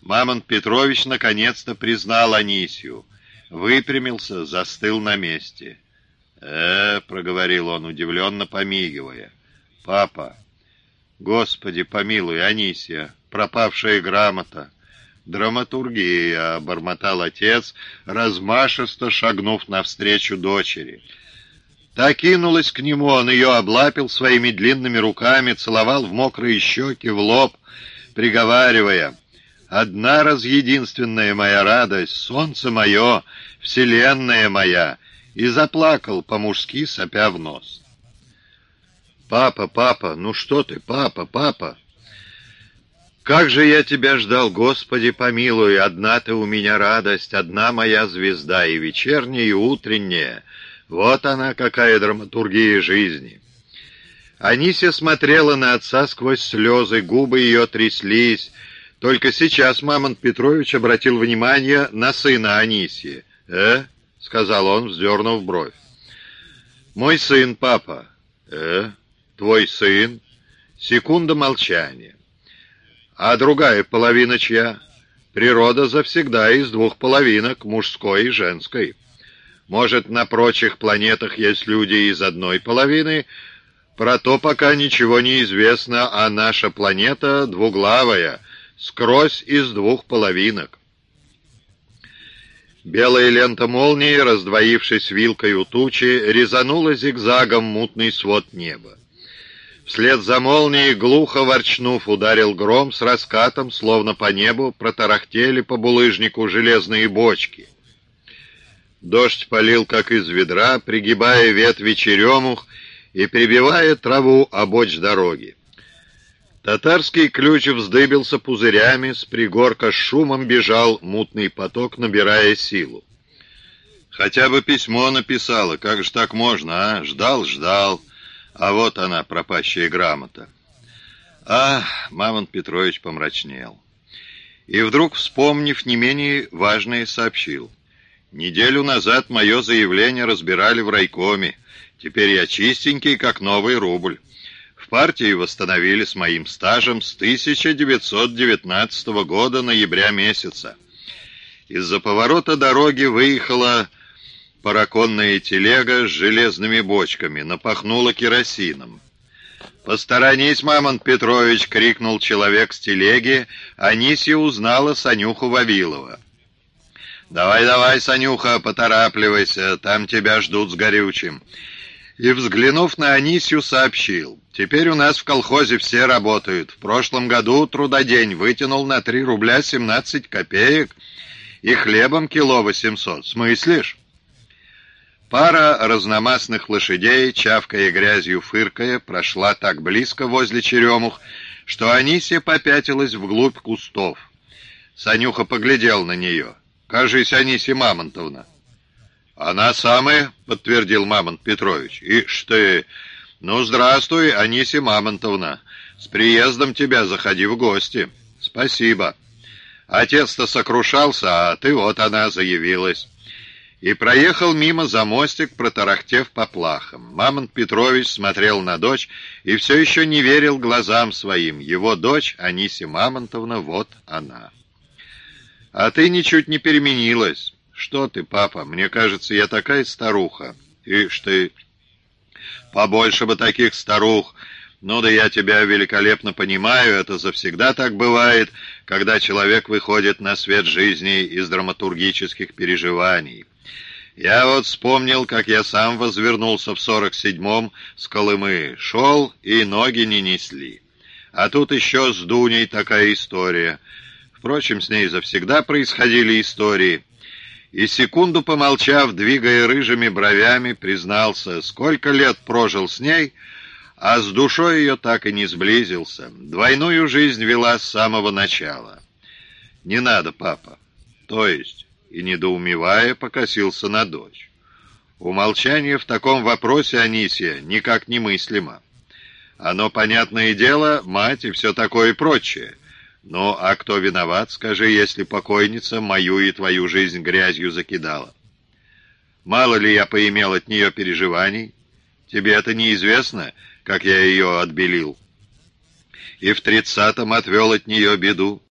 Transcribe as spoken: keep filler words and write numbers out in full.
Мамонт Петрович наконец-то признал Анисью. Выпрямился, застыл на месте. «Э, — проговорил он, удивленно помигивая. — Папа, Господи, помилуй, Анисья, пропавшая грамота. Драматургия, — бормотал отец, размашисто шагнув навстречу дочери. Та кинулась к нему, он ее облапил своими длинными руками, целовал в мокрые щеки, в лоб, приговаривая: «Одна раз единственная моя радость, солнце мое, вселенная моя!» и заплакал по-мужски, сопя в нос. «Папа, папа, ну что ты, папа, папа? Как же я тебя ждал, Господи помилуй, одна ты у меня радость, одна моя звезда, и вечерняя, и утренняя. Вот она, какая драматургия жизни!» Анисья смотрела на отца сквозь слезы, губы ее тряслись. Только сейчас Мамонт Петрович обратил внимание на сына Анисьи. «Э?» — сказал он, вздернув бровь. «Мой сын, папа». «Э? Твой сын?» Секунда молчания. «А другая половина чья?» «Природа завсегда из двух половинок, мужской и женской. Может, на прочих планетах есть люди из одной половины? Про то пока ничего не известно, а наша планета двуглавая, скрозь из двух половинок». Белая лента молнии, раздвоившись вилкой у тучи, резанула зигзагом мутный свод неба. Вслед за молнией, глухо ворчнув, ударил гром с раскатом, словно по небу протарахтели по булыжнику железные бочки. Дождь полил, как из ведра, пригибая ветви черемух и прибивая траву обочь дороги. Татарский ключ вздыбился пузырями, с пригорка с шумом бежал мутный поток, набирая силу. «Хотя бы письмо написала, как же так можно, а? Ждал, ждал, а вот она, пропащая грамота». А, Мамонт Петрович помрачнел. И вдруг, вспомнив не менее важное, сообщил: «Неделю назад мое заявление разбирали в райкоме. Теперь я чистенький, как новый рубль. В партии восстановили с моим стажем с тысяча девятьсот девятнадцатого года ноября месяца. Из-за поворота дороги выехала параконная телега с железными бочками, напахнула керосином. «Посторонись, Мамонт Петрович!» — крикнул человек с телеги. Анисья узнала Санюху Вавилова. «Давай, давай, Санюха, поторапливайся, там тебя ждут с горючим». И, взглянув на Анисью, сообщил: «Теперь у нас в колхозе все работают. В прошлом году трудодень вытянул на три рубля семнадцать копеек и хлебом кило восемьсот. Смыслишь?» Пара разномастных лошадей, чавкая грязью фыркая, прошла так близко возле черемух, что Анисья попятилась вглубь кустов. Санюха поглядел на нее. «Кажись, Анисья Мамонтовна». «Она самая», — подтвердил Мамонт Петрович. «Ишь ты! Ну, здравствуй, Анисья Мамонтовна. С приездом тебя, заходи в гости». «Спасибо. Отец-то сокрушался, а ты вот она заявилась». И проехал мимо за мостик, протарахтев по плахам. Мамонт Петрович смотрел на дочь и все еще не верил глазам своим. Его дочь, Анисья Мамонтовна, вот она. «А ты ничуть не переменилась». «Что ты, папа, мне кажется, я такая старуха». «Ишь ты, побольше бы таких старух. Ну да я тебя великолепно понимаю, это завсегда так бывает, когда человек выходит на свет жизни из драматургических переживаний. Я вот вспомнил, как я сам возвернулся в сорок седьмом с Колымы, шел и ноги не несли. А тут еще с Дуней такая история. Впрочем, с ней завсегда происходили истории». И, секунду помолчав, двигая рыжими бровями, признался, сколько лет прожил с ней, а с душой ее так и не сблизился. Двойную жизнь вела с самого начала. «Не надо, папа». «То есть?» И, недоумевая, покосился на дочь. Умолчание в таком вопросе, Анисья, никак немыслимо. Оно, понятное дело, мать и все такое прочее. Ну, а кто виноват, скажи, если покойница мою и твою жизнь грязью закидала? Мало ли я поимел от нее переживаний? Тебе это неизвестно, как я ее отбелил? И в тридцатом отвел от нее беду.